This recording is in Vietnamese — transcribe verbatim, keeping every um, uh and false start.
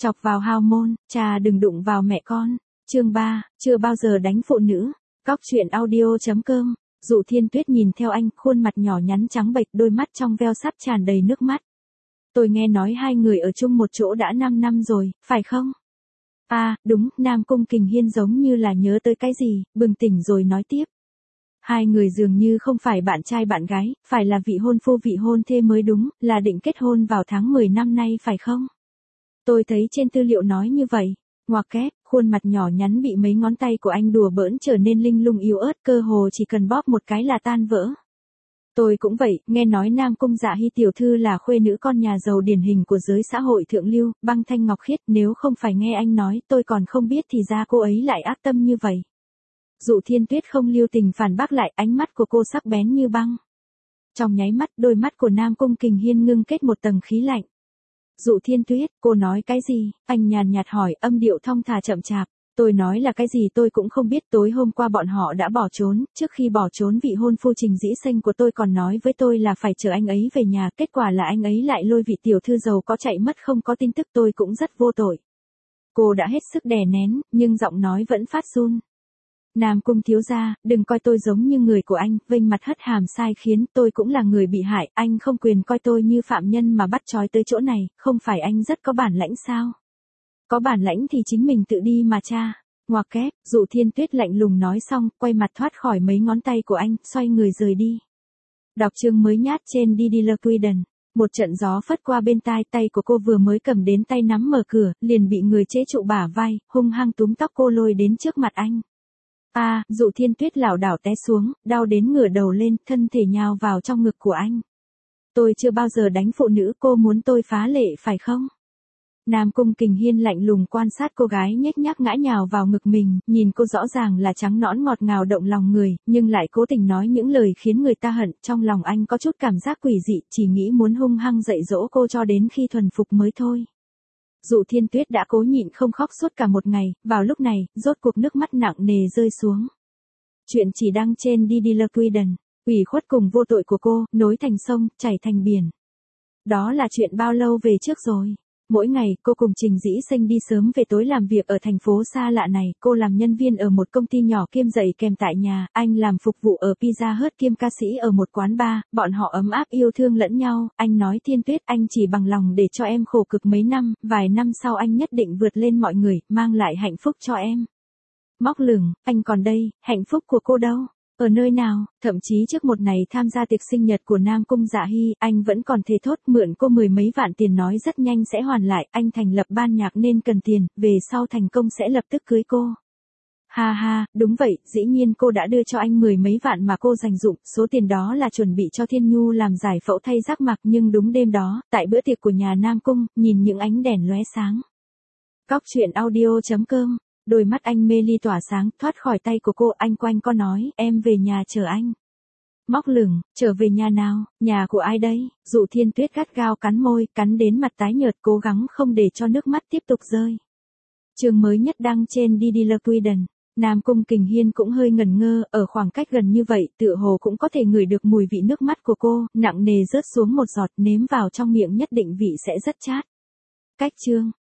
Chọc vào hào môn, cha đừng đụng vào mẹ con. Chương ba, chưa bao giờ đánh phụ nữ. Cóc truyện audio chấm com. Dụ Thiên Tuyết nhìn theo anh, khuôn mặt nhỏ nhắn trắng bệch, đôi mắt trong veo sắp tràn đầy nước mắt. Tôi nghe nói hai người ở chung một chỗ đã năm năm rồi, phải không? À, đúng, Nam Cung Kình Hiên giống như là nhớ tới cái gì, bừng tỉnh rồi nói tiếp. Hai người dường như không phải bạn trai bạn gái, phải là vị hôn phu vị hôn thê mới đúng, là định kết hôn vào tháng mười năm nay phải không? Tôi thấy trên tư liệu nói như vậy. Ngoặc kép, khuôn mặt nhỏ nhắn bị mấy ngón tay của anh đùa bỡn trở nên linh lung yếu ớt, cơ hồ chỉ cần bóp một cái là tan vỡ. Tôi cũng vậy, nghe nói Nam Cung Dạ Hy tiểu thư là khuê nữ con nhà giàu điển hình của giới xã hội thượng lưu, băng thanh ngọc khiết, nếu không phải nghe anh nói tôi còn không biết thì ra cô ấy lại ác tâm như vậy. Dụ Thiên Tuyết không lưu tình phản bác lại, ánh mắt của cô sắc bén như băng. Trong nháy mắt, đôi mắt của Nam Cung Kình Hiên ngưng kết một tầng khí lạnh. Dụ Thiên Tuyết, cô nói cái gì? Anh nhàn nhạt hỏi, âm điệu thong thả chậm chạp. Tôi nói là cái gì tôi cũng không biết, tối hôm qua bọn họ đã bỏ trốn, trước khi bỏ trốn vị hôn phu Trình Dĩ Xanh của tôi còn nói với tôi là phải chờ anh ấy về nhà, kết quả là anh ấy lại lôi vị tiểu thư giàu có chạy mất không có tin tức, tôi cũng rất vô tội. Cô đã hết sức đè nén, nhưng giọng nói vẫn phát run. Nam Cung thiếu gia, đừng coi tôi giống như người của anh, vênh mặt hất hàm sai khiến, tôi cũng là người bị hại, anh không quyền coi tôi như phạm nhân mà bắt trói tới chỗ này, không phải anh rất có bản lãnh sao? Có bản lãnh thì chính mình tự đi mà cha. Ngoặc kép, Dụ Thiên Tuyết lạnh lùng nói xong, quay mặt thoát khỏi mấy ngón tay của anh, xoay người rời đi. Đọc chương mới nhát trên Didier Quiden. Một trận gió phất qua bên tai, tay của cô vừa mới cầm đến tay nắm mở cửa, liền bị người chế trụ bả vai, hung hăng túm tóc cô lôi đến trước mặt anh. A, à, Dụ Thiên Tuyết lảo đảo té xuống, đau đến ngửa đầu lên, thân thể nhào vào trong ngực của anh. Tôi chưa bao giờ đánh phụ nữ, cô muốn tôi phá lệ phải không? Nam Cung Kình Hiên lạnh lùng quan sát cô gái nhếch nhác ngã nhào vào ngực mình, nhìn cô rõ ràng là trắng nõn ngọt ngào động lòng người, nhưng lại cố tình nói những lời khiến người ta hận, trong lòng anh có chút cảm giác quỷ dị, chỉ nghĩ muốn hung hăng dạy dỗ cô cho đến khi thuần phục mới thôi. Dụ Thiên Tuyết đã cố nhịn không khóc suốt cả một ngày, vào lúc này, rốt cuộc nước mắt nặng nề rơi xuống. Chuyện chỉ đăng trên Didier Quiden, ủy khuất cùng vô tội của cô, nối thành sông, chảy thành biển. Đó là chuyện bao lâu về trước rồi? Mỗi ngày, cô cùng Trình Dĩ Xanh đi sớm về tối làm việc ở thành phố xa lạ này, cô làm nhân viên ở một công ty nhỏ kiêm dạy kèm tại nhà, anh làm phục vụ ở Pizza Hut kiêm ca sĩ ở một quán bar, bọn họ ấm áp yêu thương lẫn nhau, anh nói Thiên Tuyết anh chỉ bằng lòng để cho em khổ cực mấy năm, vài năm sau anh nhất định vượt lên mọi người, mang lại hạnh phúc cho em. Móc lửng, anh còn đây, hạnh phúc của cô đâu? Ở nơi nào, thậm chí trước một ngày tham gia tiệc sinh nhật của Nam Cung Dạ Hy, anh vẫn còn thề thốt mượn cô mười mấy vạn tiền nói rất nhanh sẽ hoàn lại, anh thành lập ban nhạc nên cần tiền, về sau thành công sẽ lập tức cưới cô. Ha ha, đúng vậy, dĩ nhiên cô đã đưa cho anh mười mấy vạn mà cô dành dụm, số tiền đó là chuẩn bị cho Thiên Nhu làm giải phẫu thay giác mạc, nhưng đúng đêm đó, tại bữa tiệc của nhà Nam Cung, nhìn những ánh đèn lóe sáng. Cóc truyện audio chấm com. Đôi mắt anh mê ly tỏa sáng, thoát khỏi tay của cô, anh quanh co nói, em về nhà chờ anh. Móc lửng, trở về nhà nào, nhà của ai đây? Dụ Thiên Tuyết gắt gao cắn môi, cắn đến mặt tái nhợt, cố gắng không để cho nước mắt tiếp tục rơi. Chương mới nhất đăng trên Didier Quiden. Nam Cung Kình Hiên cũng hơi ngẩn ngơ, ở khoảng cách gần như vậy, tựa hồ cũng có thể ngửi được mùi vị nước mắt của cô, nặng nề rớt xuống một giọt, nếm vào trong miệng nhất định vị sẽ rất chát. Cách chương.